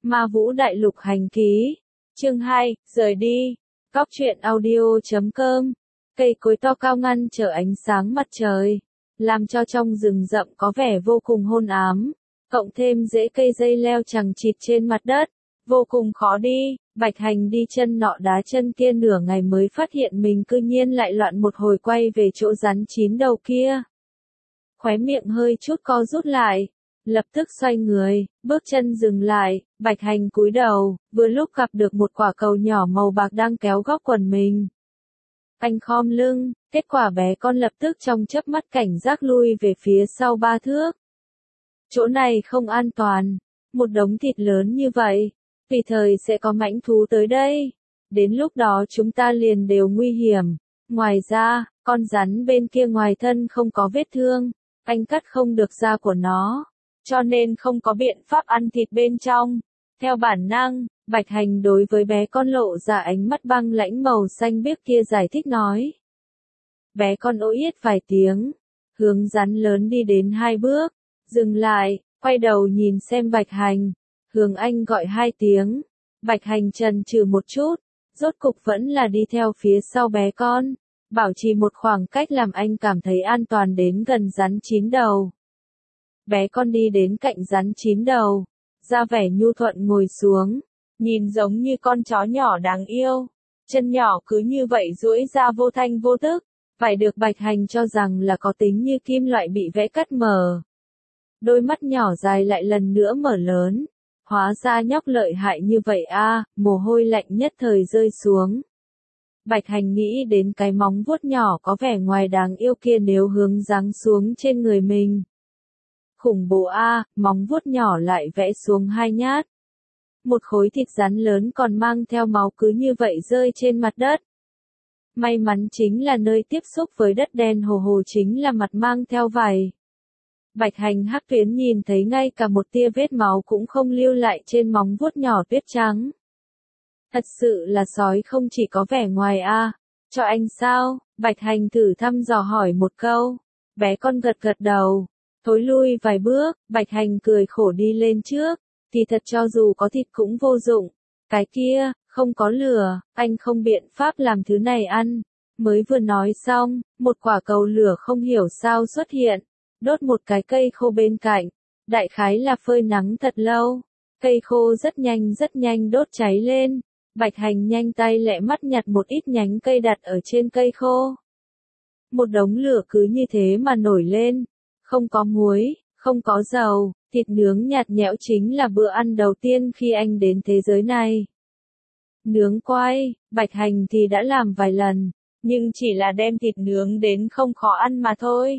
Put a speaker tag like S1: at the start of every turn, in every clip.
S1: Ma Vũ Đại Lục Hành Ký, chương 2, rời đi, Góc truyện audio.com, cây cối to cao ngăn trở ánh sáng mặt trời, làm cho trong rừng rậm có vẻ vô cùng hôn ám, cộng thêm rễ cây dây leo chằng chịt trên mặt đất, vô cùng khó đi. Bạch Hành đi chân nọ đá chân kia nửa ngày mới phát hiện mình cư nhiên lại loạn một hồi quay về chỗ rắn chín đầu kia. Khóe miệng hơi chút co rút lại, lập tức xoay người, bước chân dừng lại, Bạch Hành cúi đầu, vừa lúc gặp được một quả cầu nhỏ màu bạc đang kéo góc quần mình. Anh khom lưng, kết quả bé con lập tức trong chớp mắt cảnh giác lui về phía sau 3 thước. Chỗ này không an toàn, một đống thịt lớn như vậy, tùy thời sẽ có mãnh thú tới đây, đến lúc đó chúng ta liền đều nguy hiểm. Ngoài ra, con rắn bên kia ngoài thân không có vết thương, anh cắt không được da của nó, cho nên không có biện pháp ăn thịt bên trong. Theo bản năng, Bạch Hành đối với bé con lộ ra ánh mắt băng lãnh màu xanh biếc kia giải thích nói. Bé con ối yết vài tiếng, hướng rắn lớn đi đến 2 bước, dừng lại, quay đầu nhìn xem Bạch Hành, hướng anh gọi 2 tiếng. Bạch Hành chần chừ một chút, rốt cục vẫn là đi theo phía sau bé con, bảo trì một khoảng cách làm anh cảm thấy an toàn đến gần rắn 9 đầu. Bé con đi đến cạnh rắn 9 đầu, ra vẻ nhu thuận ngồi xuống, nhìn giống như con chó nhỏ đáng yêu, chân nhỏ cứ như vậy duỗi ra vô thanh vô tức, phải được Bạch Hành cho rằng là có tính như kim loại bị vẽ cắt mờ. Đôi mắt nhỏ dài lại lần nữa mở lớn, hóa ra nhóc lợi hại như vậy a, mồ hôi lạnh nhất thời rơi xuống. Bạch Hành nghĩ đến cái móng vuốt nhỏ có vẻ ngoài đáng yêu kia nếu hướng giáng xuống trên người mình. Khủng bố a, móng vuốt nhỏ lại vẽ xuống 2 nhát. Một khối thịt rắn lớn còn mang theo máu cứ như vậy rơi trên mặt đất. May mắn chính là nơi tiếp xúc với đất đen hồ hồ chính là mặt mang theo vảy. Bạch Hành hắc tuyến nhìn thấy ngay cả một tia vết máu cũng không lưu lại trên móng vuốt nhỏ tuyết trắng. Thật sự là sói không chỉ có vẻ ngoài a, cho anh sao? Bạch Hành thử thăm dò hỏi một câu. Bé con gật gật đầu, thối lui vài bước, Bạch Hành cười khổ đi lên trước, thì thật cho dù có thịt cũng vô dụng. Cái kia, không có lửa, anh không biện pháp làm thứ này ăn. Mới vừa nói xong, một quả cầu lửa không hiểu sao xuất hiện, đốt một cái cây khô bên cạnh, đại khái là phơi nắng thật lâu. Cây khô rất nhanh đốt cháy lên, Bạch Hành nhanh tay lẹ mắt nhặt một ít nhánh cây đặt ở trên cây khô. Một đống lửa cứ như thế mà nổi lên, không có muối, không có dầu, thịt nướng nhạt nhẽo chính là bữa ăn đầu tiên khi anh đến thế giới này. Nướng quay, Bạch Hành thì đã làm vài lần, nhưng chỉ là đem thịt nướng đến không khó ăn mà thôi.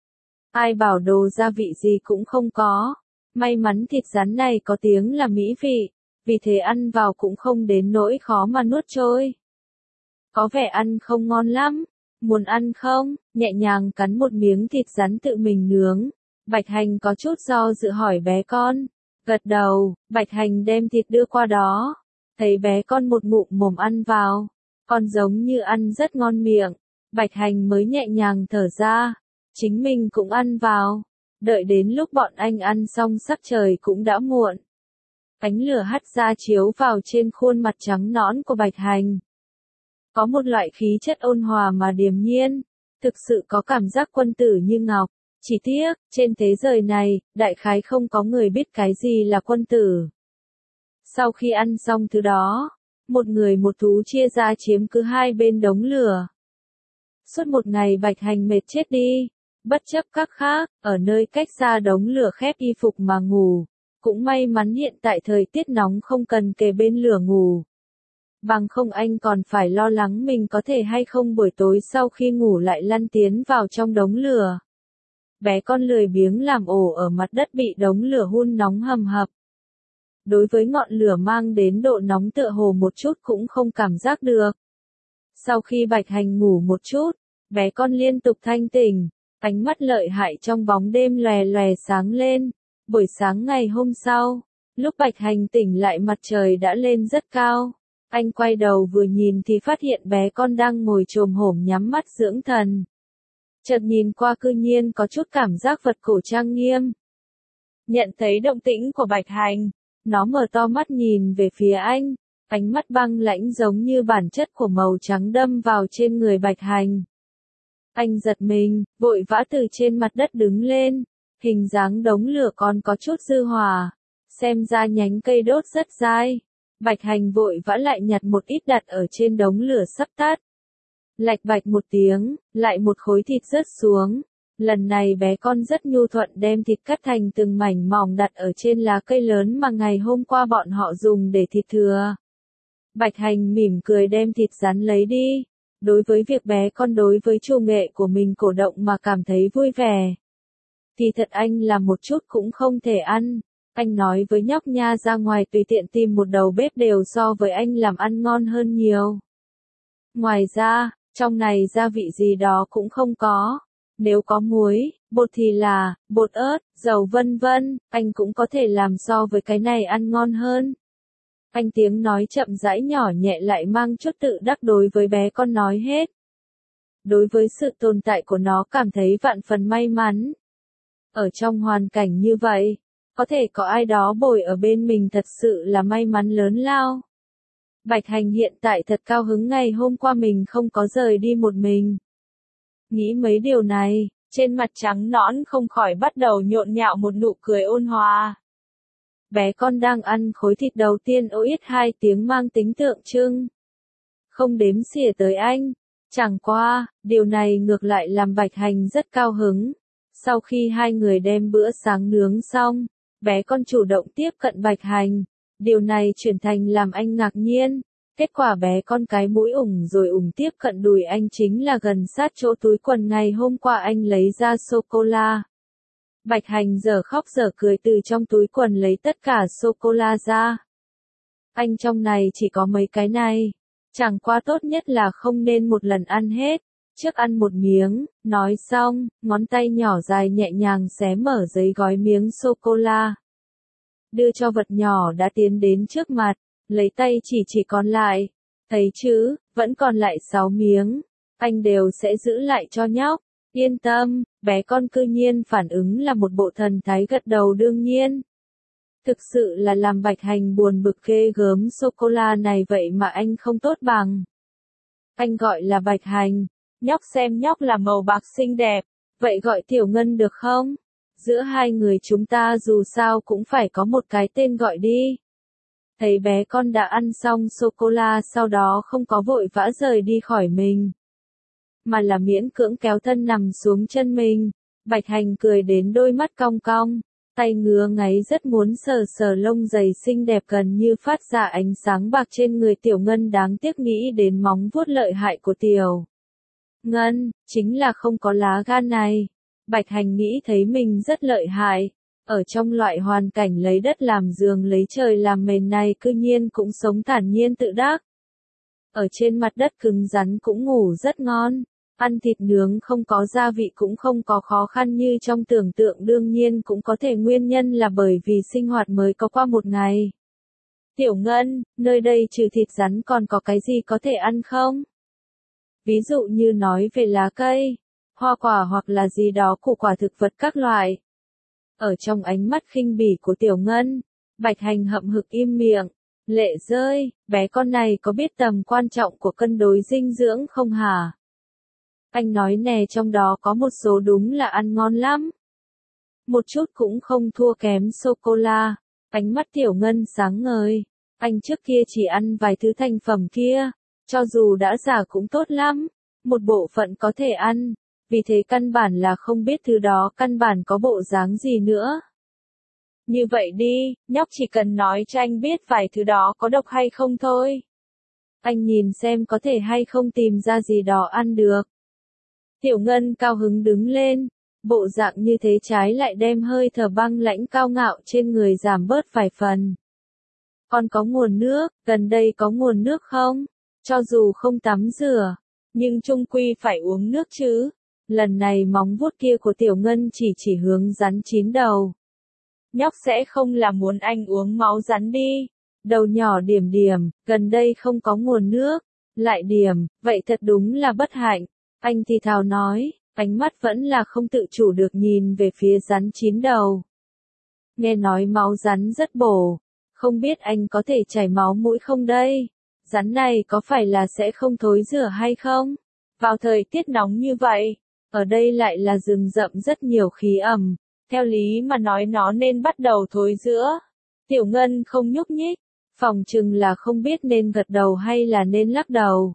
S1: Ai bảo đồ gia vị gì cũng không có, may mắn thịt rắn này có tiếng là mỹ vị, vì thế ăn vào cũng không đến nỗi khó mà nuốt trôi. Có vẻ ăn không ngon lắm, muốn ăn không? Nhẹ nhàng cắn một miếng thịt rắn tự mình nướng, Bạch Hành có chút do dự hỏi bé con. Gật đầu, Bạch Hành đem thịt đưa qua đó, thấy bé con một ngụm mồm ăn vào, còn giống như ăn rất ngon miệng, Bạch Hành mới nhẹ nhàng thở ra, chính mình cũng ăn vào. Đợi đến lúc bọn anh ăn xong sắc trời cũng đã muộn. Ánh lửa hắt ra chiếu vào trên khuôn mặt trắng nõn của Bạch Hành. Có một loại khí chất ôn hòa mà điềm nhiên, thực sự có cảm giác quân tử như ngọc. Chỉ tiếc, trên thế giới này, đại khái không có người biết cái gì là quân tử. Sau khi ăn xong thứ đó, một người một thú chia ra chiếm cứ 2 bên đống lửa. Suốt một ngày Bạch Hành mệt chết đi, bất chấp các khác, ở nơi cách xa đống lửa khép y phục mà ngủ. Cũng may mắn hiện tại thời tiết nóng không cần kề bên lửa ngủ. Bằng không anh còn phải lo lắng mình có thể hay không buổi tối sau khi ngủ lại lăn tiến vào trong đống lửa. Bé con lười biếng làm ổ ở mặt đất bị đống lửa hun nóng hầm hập. Đối với ngọn lửa mang đến độ nóng tựa hồ một chút cũng không cảm giác được. Sau khi Bạch Hành ngủ một chút, bé con liên tục thanh tỉnh, ánh mắt lợi hại trong bóng đêm lòe lòe sáng lên. Buổi sáng ngày hôm sau, lúc Bạch Hành tỉnh lại mặt trời đã lên rất cao. Anh quay đầu vừa nhìn thì phát hiện bé con đang ngồi chồm hổm nhắm mắt dưỡng thần. Chợt nhìn qua cư nhiên có chút cảm giác vật cổ trang nghiêm. Nhận thấy động tĩnh của Bạch Hành, Nó mở to mắt nhìn về phía anh, ánh mắt băng lãnh giống như bản chất của màu trắng đâm vào trên người Bạch Hành. Anh giật mình, vội vã từ trên mặt đất đứng lên, hình dáng đống lửa còn có chút dư hòa, xem ra nhánh cây đốt rất dai. Bạch Hành vội vã lại nhặt một ít đặt ở trên đống lửa sắp tắt. Lạch bạch một tiếng, lại một khối thịt rớt xuống. Lần này bé con rất nhu thuận đem thịt cắt thành từng mảnh mỏng đặt ở trên lá cây lớn mà ngày hôm qua bọn họ dùng để thịt thừa. Bạch Hành mỉm cười đem thịt rắn lấy đi. Đối với việc bé con đối với chủ nghệ của mình cổ động mà cảm thấy vui vẻ. Thì thật anh là một chút cũng không thể ăn. Anh nói với nhóc nha ra ngoài tùy tiện tìm một đầu bếp đều so với anh làm ăn ngon hơn nhiều. Ngoài ra, trong này gia vị gì đó cũng không có. Nếu có muối, bột thì là, bột ớt, dầu vân vân, anh cũng có thể làm so với cái này ăn ngon hơn. Anh tiếng nói chậm rãi nhỏ nhẹ lại mang chút tự đắc đối với bé con nói hết. Đối với sự tồn tại của nó cảm thấy vạn phần may mắn. Ở trong hoàn cảnh như vậy, có thể có ai đó bồi ở bên mình thật sự là may mắn lớn lao. Bạch Hành hiện tại thật cao hứng ngày hôm qua mình không có rời đi một mình. Nghĩ mấy điều này, trên mặt trắng nõn không khỏi bắt đầu nhộn nhạo một nụ cười ôn hòa. Bé con đang ăn khối thịt đầu tiên ô yết 2 tiếng mang tính tượng trưng. Không đếm xỉa tới anh. Chẳng qua, điều này ngược lại làm Bạch Hành rất cao hứng. Sau khi hai người đem bữa sáng nướng xong, bé con chủ động tiếp cận Bạch Hành. Điều này chuyển thành làm anh ngạc nhiên. Kết quả bé con cái mũi ủng rồi ủng tiếp cận đùi anh chính là gần sát chỗ túi quần ngày hôm qua anh lấy ra sô-cô-la. Bạch Hành giờ khóc giờ cười từ trong túi quần lấy tất cả sô-cô-la ra. Anh trong này chỉ có mấy cái này. Chẳng qua tốt nhất là không nên một lần ăn hết. Trước ăn một miếng, nói xong, ngón tay nhỏ dài nhẹ nhàng xé mở giấy gói miếng sô-cô-la. Đưa cho vật nhỏ đã tiến đến trước mặt, lấy tay chỉ còn lại. Thấy chứ, vẫn còn lại 6 miếng. Anh đều sẽ giữ lại cho nhóc. Yên tâm, bé con cư nhiên phản ứng là một bộ thần thái gật đầu đương nhiên. Thực sự là làm Bạch Hành buồn bực ghê gớm sô-cô-la này vậy mà anh không tốt bằng. Anh gọi là Bạch Hành, nhóc xem nhóc là màu bạc xinh đẹp, vậy gọi Tiểu Ngân được không? Giữa hai người chúng ta dù sao cũng phải có một cái tên gọi đi. Thấy bé con đã ăn xong sô-cô-la sau đó không có vội vã rời đi khỏi mình. Mà là miễn cưỡng kéo thân nằm xuống chân mình. Bạch Hành cười đến đôi mắt cong cong, tay ngứa ngáy rất muốn sờ sờ lông dày xinh đẹp gần như phát ra ánh sáng bạc trên người Tiểu Ngân đáng tiếc nghĩ đến móng vuốt lợi hại của Tiểu Ngân, chính là không có lá gan này. Bạch Hành nghĩ thấy mình rất lợi hại, ở trong loại hoàn cảnh lấy đất làm giường lấy trời làm mền này cư nhiên cũng sống thản nhiên tự đắc. Ở trên mặt đất cứng rắn cũng ngủ rất ngon. Ăn thịt nướng không có gia vị cũng không có khó khăn như trong tưởng tượng đương nhiên cũng có thể nguyên nhân là bởi vì sinh hoạt mới có qua một ngày. Tiểu Ngân, nơi đây trừ thịt rắn còn có cái gì có thể ăn không? Ví dụ như nói về lá cây, hoa quả hoặc là gì đó củ quả thực vật các loại. Ở trong ánh mắt khinh bỉ của Tiểu Ngân, Bạch Hành hậm hực im miệng, lệ rơi, bé con này có biết tầm quan trọng của cân đối dinh dưỡng không hả? Anh nói nè trong đó có một số đúng là ăn ngon lắm. Một chút cũng không thua kém sô-cô-la. Ánh mắt Tiểu Ngân sáng ngời. Anh trước kia chỉ ăn vài thứ thành phẩm kia. Cho dù đã già cũng tốt lắm. Một bộ phận có thể ăn. Vì thế căn bản là không biết thứ đó căn bản có bộ dáng gì nữa. Như vậy đi, nhóc chỉ cần nói cho anh biết vài thứ đó có độc hay không thôi. Anh nhìn xem có thể hay không tìm ra gì đó ăn được. Tiểu Ngân cao hứng đứng lên, bộ dạng như thế trái lại đem hơi thở băng lãnh cao ngạo trên người giảm bớt vài phần. Còn có nguồn nước, gần đây có nguồn nước không? Cho dù không tắm rửa, nhưng chung quy phải uống nước chứ. Lần này móng vuốt kia của Tiểu Ngân chỉ hướng rắn chín đầu. Nhóc sẽ không là muốn anh uống máu rắn đi. Đầu nhỏ điểm điểm, gần đây không có nguồn nước. Lại điểm, vậy thật đúng là bất hạnh. Anh thì thào nói, ánh mắt vẫn là không tự chủ được nhìn về phía rắn chín đầu. Nghe nói máu rắn rất bổ, Không biết anh có thể chảy máu mũi không đây? Rắn này có phải là sẽ không thối rữa hay không? Vào thời tiết nóng như vậy, ở đây lại là rừng rậm rất nhiều khí ẩm, theo lý mà nói nó nên bắt đầu thối rữa. Tiểu Ngân không nhúc nhích, phỏng chừng là không biết nên gật đầu hay là nên lắc đầu.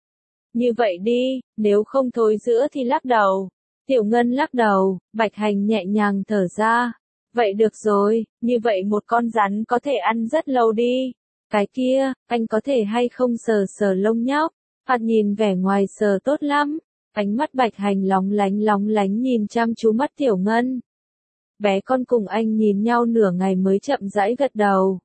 S1: Như vậy đi, nếu không thối rữa thì lắc đầu. Tiểu Ngân lắc đầu, Bạch Hành nhẹ nhàng thở ra. Vậy được rồi, như vậy một con rắn có thể ăn rất lâu đi. Cái kia, anh có thể hay không sờ sờ lông nhóc? Thoạt nhìn vẻ ngoài sờ tốt lắm. Ánh mắt Bạch Hành lóng lánh nhìn chăm chú mắt Tiểu Ngân. Bé con cùng anh nhìn nhau nửa ngày mới chậm rãi gật đầu.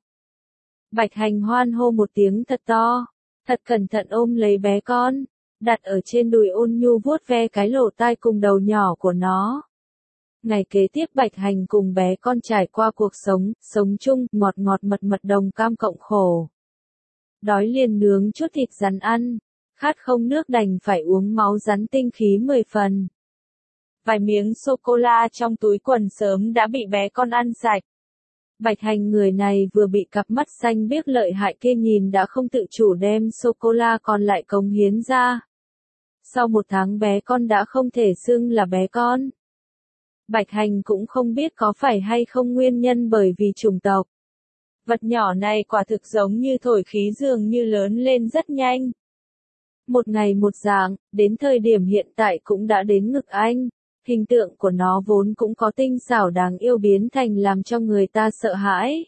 S1: Bạch Hành hoan hô một tiếng thật to, thật cẩn thận ôm lấy bé con, đặt ở trên đùi ôn nhu vuốt ve cái lỗ tai cùng đầu nhỏ của nó. Ngày kế tiếp Bạch Hành cùng bé con trải qua cuộc sống chung, ngọt mật đồng cam cộng khổ. Đói liền nướng chút thịt rắn ăn, khát không nước đành phải uống máu rắn tinh khí 10 phần. Vài miếng sô-cô-la trong túi quần sớm đã bị bé con ăn sạch. Bạch Hành người này vừa bị cặp mắt xanh biếc lợi hại kia nhìn đã không tự chủ đem sô-cô-la còn lại cống hiến ra. Sau 1 tháng bé con đã không thể xưng là bé con. Bạch Hành cũng không biết có phải hay không nguyên nhân bởi vì chủng tộc. Vật nhỏ này quả thực giống như thổi khí dường như lớn lên rất nhanh. Một ngày một dạng, đến thời điểm hiện tại cũng đã đến ngực anh. Hình tượng của nó vốn cũng có tinh xảo đáng yêu biến thành làm cho người ta sợ hãi.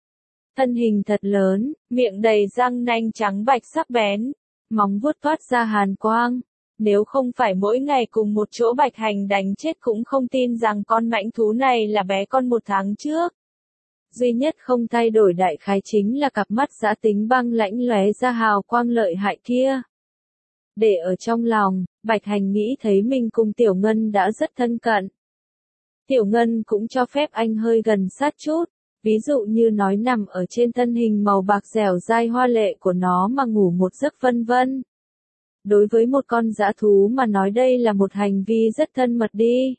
S1: Thân hình thật lớn, miệng đầy răng nanh trắng bạch sắc bén, móng vuốt toát ra hàn quang. Nếu không phải mỗi ngày cùng một chỗ Bạch Hành đánh chết cũng không tin rằng con mãnh thú này là bé con 1 tháng trước. Duy nhất không thay đổi đại khái chính là cặp mắt dã tính băng lãnh lóe ra hào quang lợi hại kia. Để ở trong lòng, Bạch Hành nghĩ thấy mình cùng Tiểu Ngân đã rất thân cận. Tiểu Ngân cũng cho phép anh hơi gần sát chút, ví dụ như nói nằm ở trên thân hình màu bạc dẻo dai hoa lệ của nó mà ngủ một giấc vân vân. Đối với một con dã thú mà nói đây là một hành vi rất thân mật đi.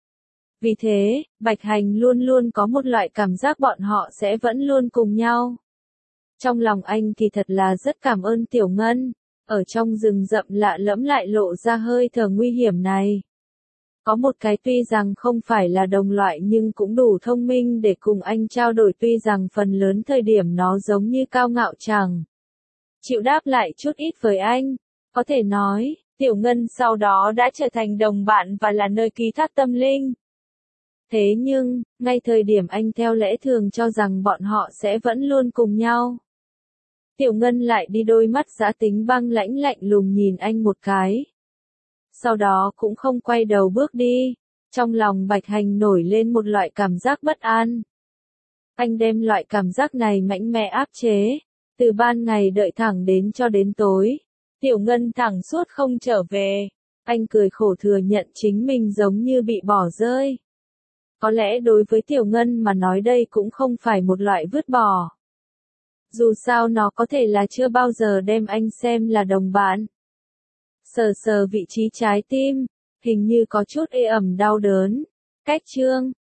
S1: Vì thế, Bạch Hành luôn luôn có một loại cảm giác bọn họ sẽ vẫn luôn cùng nhau. Trong lòng anh thì thật là rất cảm ơn Tiểu Ngân, ở trong rừng rậm lạ lẫm lại lộ ra hơi thở nguy hiểm này. Có một cái tuy rằng không phải là đồng loại nhưng cũng đủ thông minh để cùng anh trao đổi, tuy rằng phần lớn thời điểm nó giống như cao ngạo chẳng chịu đáp lại chút ít với anh. Có thể nói, Tiểu Ngân sau đó đã trở thành đồng bạn và là nơi ký thác tâm linh. Thế nhưng, ngay thời điểm anh theo lẽ thường cho rằng bọn họ sẽ vẫn luôn cùng nhau, Tiểu Ngân lại đi đôi mắt dã tính băng lãnh lạnh lùng nhìn anh một cái. Sau đó cũng không quay đầu bước đi. Trong lòng Bạch Hành nổi lên một loại cảm giác bất an. Anh đem loại cảm giác này mạnh mẽ áp chế. Từ ban ngày đợi thẳng đến cho đến tối. Tiểu Ngân thẳng suốt không trở về. Anh cười khổ thừa nhận chính mình giống như bị bỏ rơi. Có lẽ đối với Tiểu Ngân mà nói đây cũng không phải một loại vứt bỏ. Dù sao nó có thể là chưa bao giờ đem anh xem là đồng bạn. Sờ sờ vị trí trái tim, hình như có chút ê ẩm đau đớn. Cách chương